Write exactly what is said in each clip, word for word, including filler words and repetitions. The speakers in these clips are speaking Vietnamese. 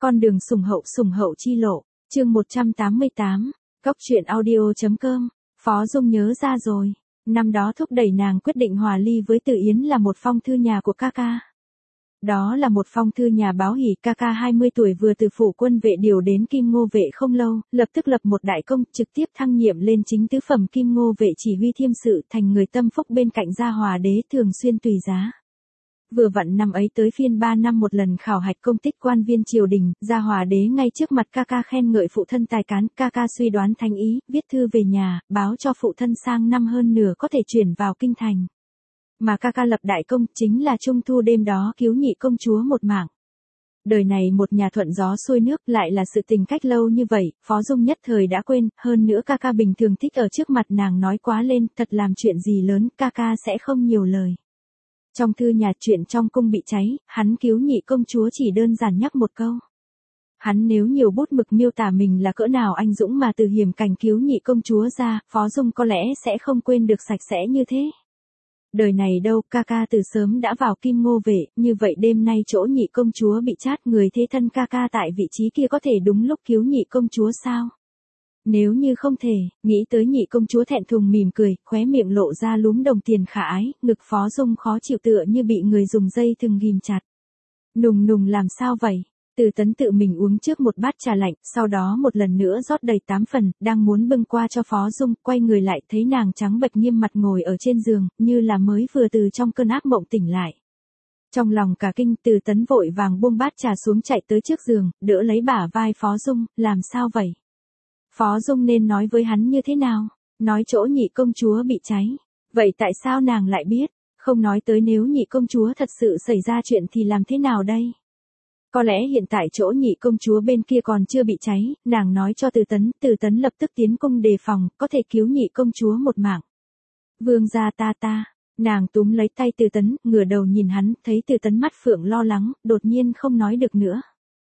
Con đường sủng hậu sủng hậu chi lộ, chương một trăm tám mươi tám, Cóc truyện audio.com, Phó Dung nhớ ra rồi. Năm đó thúc đẩy nàng quyết định hòa ly với Từ Yến là một phong thư nhà của ca ca. Đó là một phong thư nhà báo hỉ ca ca hai mươi tuổi vừa từ phủ quân vệ điều đến Kim Ngô vệ không lâu, lập tức lập một đại công, trực tiếp thăng nhiệm lên chính tứ phẩm Kim Ngô vệ chỉ huy thiêm sự, thành người tâm phúc bên cạnh Gia Hòa đế thường xuyên tùy giá. Vừa vặn năm ấy tới phiên ba năm một lần khảo hạch công tích quan viên triều đình, Gia Hòa đế ngay trước mặt ca ca khen ngợi phụ thân tài cán, ca ca suy đoán thánh ý, viết thư về nhà, báo cho phụ thân sang năm hơn nửa có thể chuyển vào kinh thành. Mà ca ca lập đại công chính là trung thu đêm đó cứu nhị công chúa một mạng. Đời này một nhà thuận gió xuôi nước, lại là sự tình cách lâu như vậy, Phó Dung nhất thời đã quên, hơn nữa ca ca bình thường thích ở trước mặt nàng nói quá lên, thật làm chuyện gì lớn, ca ca sẽ không nhiều lời. Trong thư nhà chuyện trong cung bị cháy, hắn cứu nhị công chúa chỉ đơn giản nhắc một câu. Hắn nếu nhiều bút mực miêu tả mình là cỡ nào anh dũng mà từ hiểm cảnh cứu nhị công chúa ra, Phó Dung có lẽ sẽ không quên được sạch sẽ như thế. Đời này đâu, ca ca từ sớm đã vào Kim Ngô vệ, như vậy đêm nay chỗ nhị công chúa bị chát, người thế thân ca ca tại vị trí kia có thể đúng lúc cứu nhị công chúa sao? Nếu như không thể, nghĩ tới nhị công chúa thẹn thùng mỉm cười, khóe miệng lộ ra lúm đồng tiền khả ái, ngực Phó Dung khó chịu tựa như bị người dùng dây thừng ghim chặt. Nùng nùng làm sao vậy? Từ Tấn tự mình uống trước một bát trà lạnh, sau đó một lần nữa rót đầy tám phần, đang muốn bưng qua cho Phó Dung, quay người lại thấy nàng trắng bệch nghiêm mặt ngồi ở trên giường, như là mới vừa từ trong cơn ác mộng tỉnh lại. Trong lòng cả kinh, Từ Tấn vội vàng buông bát trà xuống chạy tới trước giường, đỡ lấy bả vai Phó Dung, làm sao vậy? Phó Dung nên nói với hắn như thế nào? Nói chỗ nhị công chúa bị cháy. Vậy tại sao nàng lại biết? Không nói tới nếu nhị công chúa thật sự xảy ra chuyện thì làm thế nào đây? Có lẽ hiện tại chỗ nhị công chúa bên kia còn chưa bị cháy, nàng nói cho Từ Tấn, Từ Tấn lập tức tiến cung đề phòng, có thể cứu nhị công chúa một mạng. Vương gia ta ta, nàng túm lấy tay Từ Tấn, ngửa đầu nhìn hắn, thấy Từ Tấn mắt phượng lo lắng, đột nhiên không nói được nữa.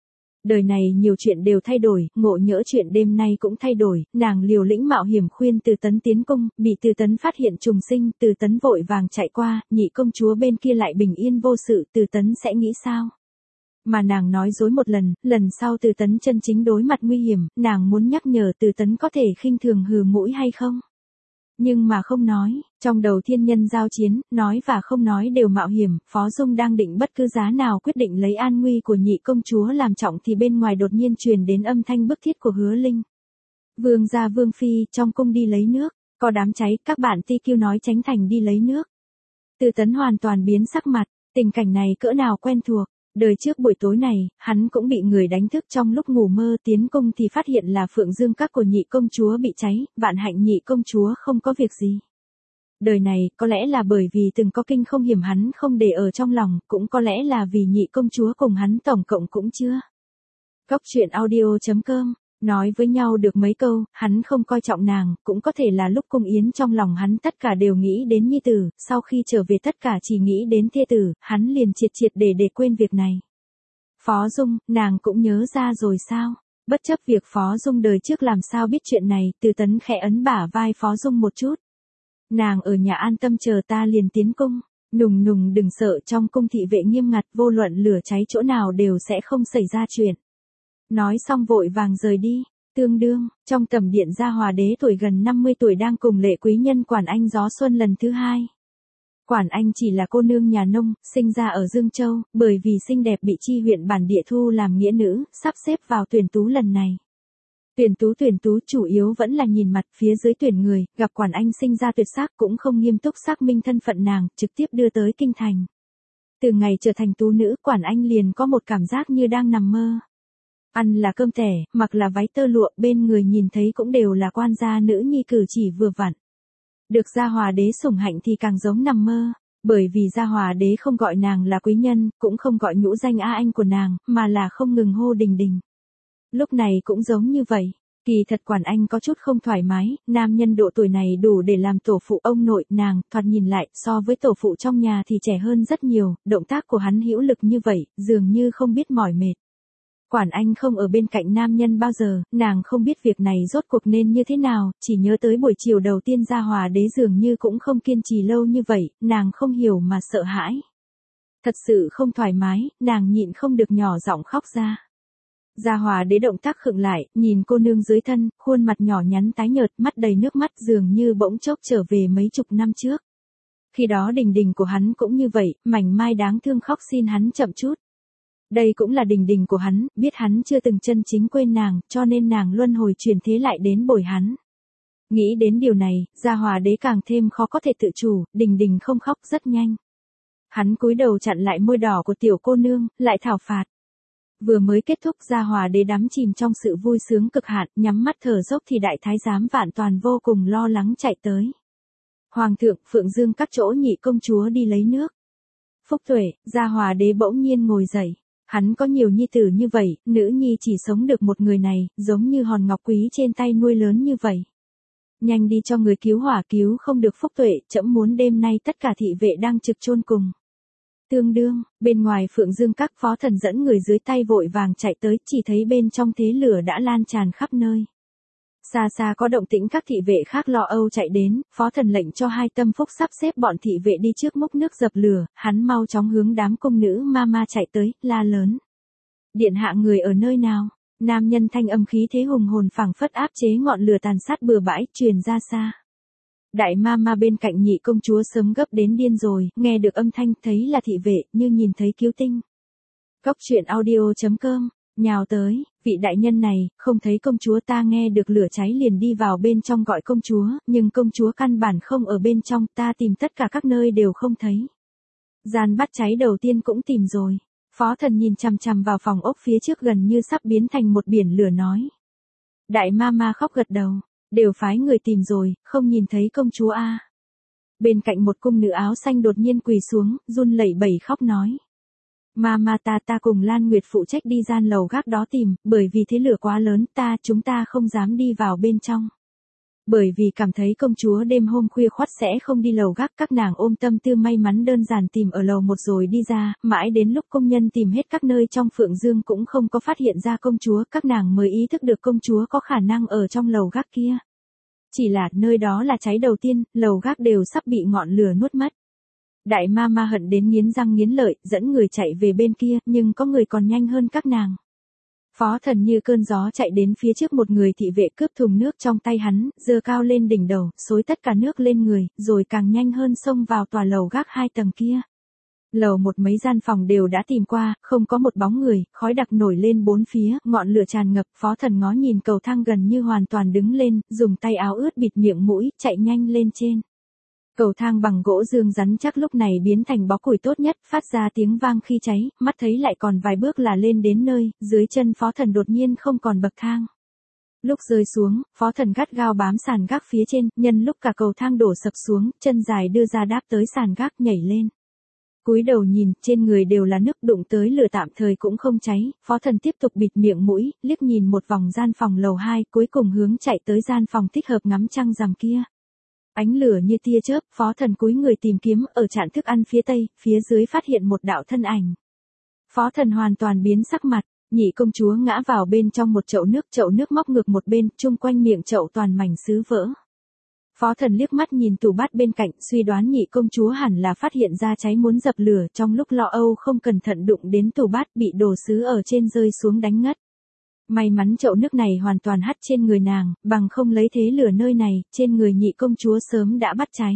Đời này nhiều chuyện đều thay đổi, ngộ nhỡ chuyện đêm nay cũng thay đổi, nàng liều lĩnh mạo hiểm khuyên Từ Tấn tiến cung, bị Từ Tấn phát hiện trùng sinh, Từ Tấn vội vàng chạy qua, nhị công chúa bên kia lại bình yên vô sự, Từ Tấn sẽ nghĩ sao? Mà nàng nói dối một lần, lần sau Từ Tấn chân chính đối mặt nguy hiểm, nàng muốn nhắc nhở Từ Tấn có thể khinh thường hừ mũi hay không? Nhưng mà không nói, trong đầu thiên nhân giao chiến, nói và không nói đều mạo hiểm, Phó Dung đang định bất cứ giá nào quyết định lấy an nguy của nhị công chúa làm trọng thì bên ngoài đột nhiên truyền đến âm thanh bức thiết của Hứa Linh. Vương gia Vương Phi, trong cung đi lấy nước, có đám cháy, các bạn ti kêu nói tránh thành đi lấy nước. Từ Tấn hoàn toàn biến sắc mặt, tình cảnh này cỡ nào quen thuộc. Đời trước buổi tối này, hắn cũng bị người đánh thức trong lúc ngủ mơ, tiến cung thì phát hiện là Phượng Dương các của nhị công chúa bị cháy, vạn hạnh nhị công chúa không có việc gì. Đời này, có lẽ là bởi vì từng có kinh không hiểm hắn không để ở trong lòng, cũng có lẽ là vì nhị công chúa cùng hắn tổng cộng cũng chưa. Cóc truyện audio.com, nói với nhau được mấy câu, hắn không coi trọng nàng, cũng có thể là lúc cung yến trong lòng hắn tất cả đều nghĩ đến nhi tử, sau khi trở về tất cả chỉ nghĩ đến thê tử, hắn liền triệt triệt để để quên việc này. Phó Dung, nàng cũng nhớ ra rồi sao? Bất chấp việc Phó Dung đời trước làm sao biết chuyện này, Từ Tấn khẽ ấn bả vai Phó Dung một chút. Nàng ở nhà an tâm chờ ta liền tiến cung, nùng nùng đừng sợ, trong cung thị vệ nghiêm ngặt, vô luận lửa cháy chỗ nào đều sẽ không xảy ra chuyện. Nói xong vội vàng rời đi, tương đương, trong tầm điện Gia Hòa đế tuổi gần năm mươi tuổi đang cùng lệ quý nhân Quản Anh gió xuân lần thứ hai. Quản Anh chỉ là cô nương nhà nông, sinh ra ở Dương Châu, bởi vì xinh đẹp bị chi huyện bản địa thu làm nghĩa nữ, sắp xếp vào tuyển tú lần này. Tuyển tú tuyển tú chủ yếu vẫn là nhìn mặt, phía dưới tuyển người, gặp Quản Anh sinh ra tuyệt sắc cũng không nghiêm túc xác minh thân phận nàng, trực tiếp đưa tới kinh thành. Từ ngày trở thành tú nữ, Quản Anh liền có một cảm giác như đang nằm mơ. Ăn là cơm tẻ, mặc là váy tơ lụa, bên người nhìn thấy cũng đều là quan gia nữ nhi cử chỉ vừa vặn. Được Gia Hòa đế sủng hạnh thì càng giống nằm mơ, bởi vì Gia Hòa đế không gọi nàng là quý nhân, cũng không gọi nhũ danh a anh của nàng, mà là không ngừng hô đình đình. Lúc này cũng giống như vậy, kỳ thật Quản Anh có chút không thoải mái, nam nhân độ tuổi này đủ để làm tổ phụ ông nội, nàng, thoạt nhìn lại, so với tổ phụ trong nhà thì trẻ hơn rất nhiều, động tác của hắn hữu lực như vậy, dường như không biết mỏi mệt. Quản Anh không ở bên cạnh nam nhân bao giờ, nàng không biết việc này rốt cuộc nên như thế nào, chỉ nhớ tới buổi chiều đầu tiên Gia Hòa đế dường như cũng không kiên trì lâu như vậy, nàng không hiểu mà sợ hãi. Thật sự không thoải mái, nàng nhịn không được nhỏ giọng khóc ra. Gia Hòa đế động tác khựng lại, nhìn cô nương dưới thân, khuôn mặt nhỏ nhắn tái nhợt, mắt đầy nước mắt dường như bỗng chốc trở về mấy chục năm trước. Khi đó Đình Đình của hắn cũng như vậy, mảnh mai đáng thương khóc xin hắn chậm chút. Đây cũng là Đình Đình của hắn, biết hắn chưa từng chân chính quên nàng, cho nên nàng luân hồi chuyển thế lại đến bồi hắn. Nghĩ đến điều này, Gia Hòa đế càng thêm khó có thể tự chủ, Đình Đình không khóc rất nhanh. Hắn cúi đầu chặn lại môi đỏ của tiểu cô nương, lại thảo phạt. Vừa mới kết thúc, Gia Hòa đế đắm chìm trong sự vui sướng cực hạn, nhắm mắt thở dốc thì đại thái giám Vạn Toàn vô cùng lo lắng chạy tới. Hoàng thượng, Phượng Dương các chỗ nhị công chúa đi lấy nước. Phúc Tuệ, Gia Hòa đế bỗng nhiên ngồi dậy. Hắn có nhiều nhi tử như vậy, nữ nhi chỉ sống được một người này, giống như hòn ngọc quý trên tay nuôi lớn như vậy. Nhanh đi cho người cứu hỏa, cứu không được Phúc Tuệ, trẫm muốn đêm nay tất cả thị vệ đang trực chôn cùng. Tương đương, bên ngoài Phượng Dương các phó thần dẫn người dưới tay vội vàng chạy tới, chỉ thấy bên trong thế lửa đã lan tràn khắp nơi. Xa xa có động tĩnh, các thị vệ khác lo âu chạy đến, phó thần lệnh cho Hai Tâm Phúc sắp xếp bọn thị vệ đi trước múc nước dập lửa, hắn mau chóng hướng đám cung nữ ma ma chạy tới, la lớn. Điện hạ, người ở nơi nào? Nam nhân thanh âm khí thế hùng hồn phảng phất áp chế ngọn lửa tàn sát bừa bãi, truyền ra xa. Đại ma ma bên cạnh nhị công chúa sớm gấp đến điên rồi, nghe được âm thanh thấy là thị vệ, như nhìn thấy cứu tinh. Cốc truyện audio chấm com, nhào tới, vị đại nhân này, không thấy công chúa, ta nghe được lửa cháy liền đi vào bên trong gọi công chúa, nhưng công chúa căn bản không ở bên trong, ta tìm tất cả các nơi đều không thấy. Gian bắt cháy đầu tiên cũng tìm rồi. Phó thần nhìn chằm chằm vào phòng ốc phía trước gần như sắp biến thành một biển lửa nói. Đại ma ma khóc gật đầu, đều phái người tìm rồi, không nhìn thấy công chúa a. À. Bên cạnh một cung nữ áo xanh đột nhiên quỳ xuống, run lẩy bẩy khóc nói. Ma ma ta ta cùng Lan Nguyệt phụ trách đi gian lầu gác đó tìm, bởi vì thế lửa quá lớn ta chúng ta không dám đi vào bên trong. Bởi vì cảm thấy công chúa đêm hôm khuya khoắt sẽ không đi lầu gác, các nàng ôm tâm tư may mắn đơn giản tìm ở lầu một rồi đi ra, mãi đến lúc công nhân tìm hết các nơi trong Phượng Dương cũng không có phát hiện ra công chúa, các nàng mới ý thức được công chúa có khả năng ở trong lầu gác kia. Chỉ là nơi đó là cháy đầu tiên, lầu gác đều sắp bị ngọn lửa nuốt mất. Đại ma ma hận đến nghiến răng nghiến lợi, dẫn người chạy về bên kia, nhưng có người còn nhanh hơn các nàng. Phó thần như cơn gió chạy đến phía trước một người thị vệ, cướp thùng nước trong tay hắn, giơ cao lên đỉnh đầu, xối tất cả nước lên người, rồi càng nhanh hơn xông vào tòa lầu gác hai tầng kia. Lầu một mấy gian phòng đều đã tìm qua, không có một bóng người, khói đặc nổi lên bốn phía, ngọn lửa tràn ngập, phó thần ngó nhìn cầu thang gần như hoàn toàn đứng lên, dùng tay áo ướt bịt miệng mũi, chạy nhanh lên trên. Cầu thang bằng gỗ dương rắn chắc lúc này biến thành bó củi tốt nhất, phát ra tiếng vang khi cháy, mắt thấy lại còn vài bước là lên đến nơi, dưới chân phó thần đột nhiên không còn bậc thang. Lúc rơi xuống, phó thần gắt gao bám sàn gác phía trên, nhân lúc cả cầu thang đổ sập xuống, chân dài đưa ra đáp tới sàn gác nhảy lên. Cúi đầu nhìn, trên người đều là nước, đụng tới lửa tạm thời cũng không cháy, phó thần tiếp tục bịt miệng mũi, liếc nhìn một vòng gian phòng lầu hai, cuối cùng hướng chạy tới gian phòng thích hợp ngắm trăng rằm kia. Ánh lửa như tia chớp, phó thần cúi người tìm kiếm ở trạm thức ăn phía tây, phía dưới phát hiện một đạo thân ảnh. Phó thần hoàn toàn biến sắc mặt, nhị công chúa ngã vào bên trong một chậu nước, chậu nước móc ngược một bên, chung quanh miệng chậu toàn mảnh sứ vỡ. Phó thần liếc mắt nhìn tủ bát bên cạnh, suy đoán nhị công chúa hẳn là phát hiện ra cháy muốn dập lửa, trong lúc lo âu không cẩn thận đụng đến tủ bát, bị đồ sứ ở trên rơi xuống đánh ngất. May mắn chậu nước này hoàn toàn hắt trên người nàng, bằng không lấy thế lửa nơi này, trên người nhị công chúa sớm đã bắt cháy.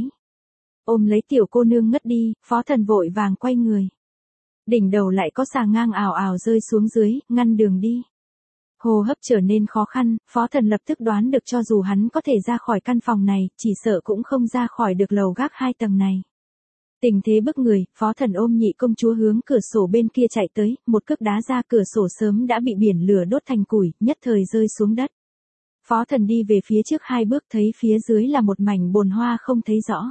Ôm lấy tiểu cô nương ngất đi, phó thần vội vàng quay người. Đỉnh đầu lại có xà ngang ảo ảo rơi xuống dưới, ngăn đường đi. Hô hấp trở nên khó khăn, phó thần lập tức đoán được cho dù hắn có thể ra khỏi căn phòng này, chỉ sợ cũng không ra khỏi được lầu gác hai tầng này. Tình thế bức người, phó thần ôm nhị công chúa hướng cửa sổ bên kia chạy tới, một cước đá ra, cửa sổ sớm đã bị biển lửa đốt thành củi, nhất thời rơi xuống đất. Phó thần đi về phía trước hai bước, thấy phía dưới là một mảnh bồn hoa không thấy rõ.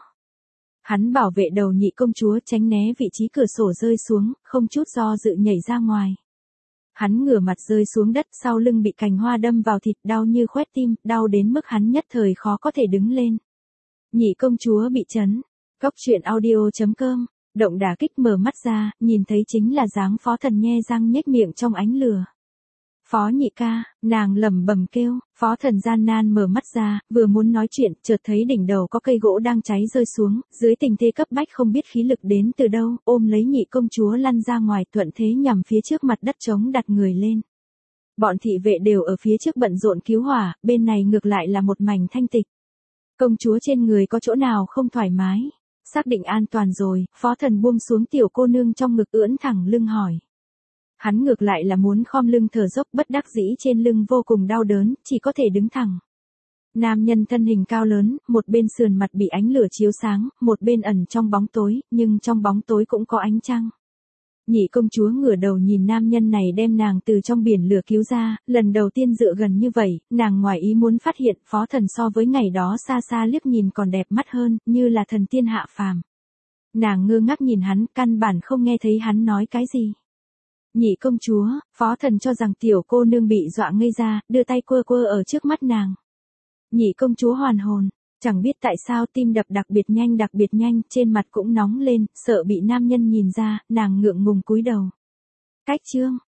Hắn bảo vệ đầu nhị công chúa tránh né vị trí cửa sổ rơi xuống, không chút do dự nhảy ra ngoài. Hắn ngửa mặt rơi xuống đất, sau lưng bị cành hoa đâm vào thịt, đau như khoét tim, đau đến mức hắn nhất thời khó có thể đứng lên. Nhị công chúa bị chấn. Cốc truyện audio chấm com, động đả kích, mở mắt ra, nhìn thấy chính là dáng phó thần nhe răng nhếch miệng trong ánh lửa. Phó nhị ca, nàng lẩm bẩm kêu, phó thần gian nan mở mắt ra, vừa muốn nói chuyện, chợt thấy đỉnh đầu có cây gỗ đang cháy rơi xuống, dưới tình thế cấp bách không biết khí lực đến từ đâu, ôm lấy nhị công chúa lăn ra ngoài, thuận thế nhằm phía trước mặt đất trống đặt người lên. Bọn thị vệ đều ở phía trước bận rộn cứu hỏa, bên này ngược lại là một mảnh thanh tịch. Công chúa trên người có chỗ nào không thoải mái? Xác định an toàn rồi, phó thần buông xuống tiểu cô nương trong ngực ưỡn thẳng lưng hỏi. Hắn ngược lại là muốn khom lưng thở dốc, bất đắc dĩ trên lưng vô cùng đau đớn, chỉ có thể đứng thẳng. Nam nhân thân hình cao lớn, một bên sườn mặt bị ánh lửa chiếu sáng, một bên ẩn trong bóng tối, nhưng trong bóng tối cũng có ánh trăng. Nhị công chúa ngửa đầu nhìn nam nhân này đem nàng từ trong biển lửa cứu ra, lần đầu tiên dựa gần như vậy, nàng ngoài ý muốn phát hiện phó thần so với ngày đó xa xa liếc nhìn còn đẹp mắt hơn, như là thần tiên hạ phàm. Nàng ngơ ngác nhìn hắn, căn bản không nghe thấy hắn nói cái gì. Nhị công chúa, phó thần cho rằng tiểu cô nương bị dọa ngây ra, đưa tay quơ quơ ở trước mắt nàng. Nhị công chúa hoàn hồn, chẳng biết tại sao tim đập đặc biệt nhanh đặc biệt nhanh, trên mặt cũng nóng lên, sợ bị nam nhân nhìn ra, nàng ngượng ngùng cúi đầu. Cách chương,